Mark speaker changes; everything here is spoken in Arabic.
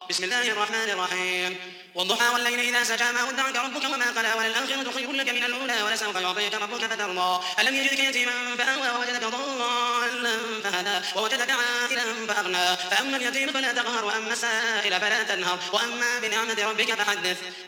Speaker 1: بسم الله الرحمن الرحيم والضحى والليل إذا سجى ما ودعك ربك وما قلى وللآخرة خير لك من الأولى ولسوف يعطيك ربك فترضى ألم يجدك يتيما فآوى ووجدك ضالا فهدى ووجدك عائلا فأغنى فأما اليتيم فلا تقهر وأما السائل فلا تنهر وأما بنعمة ربك فحدث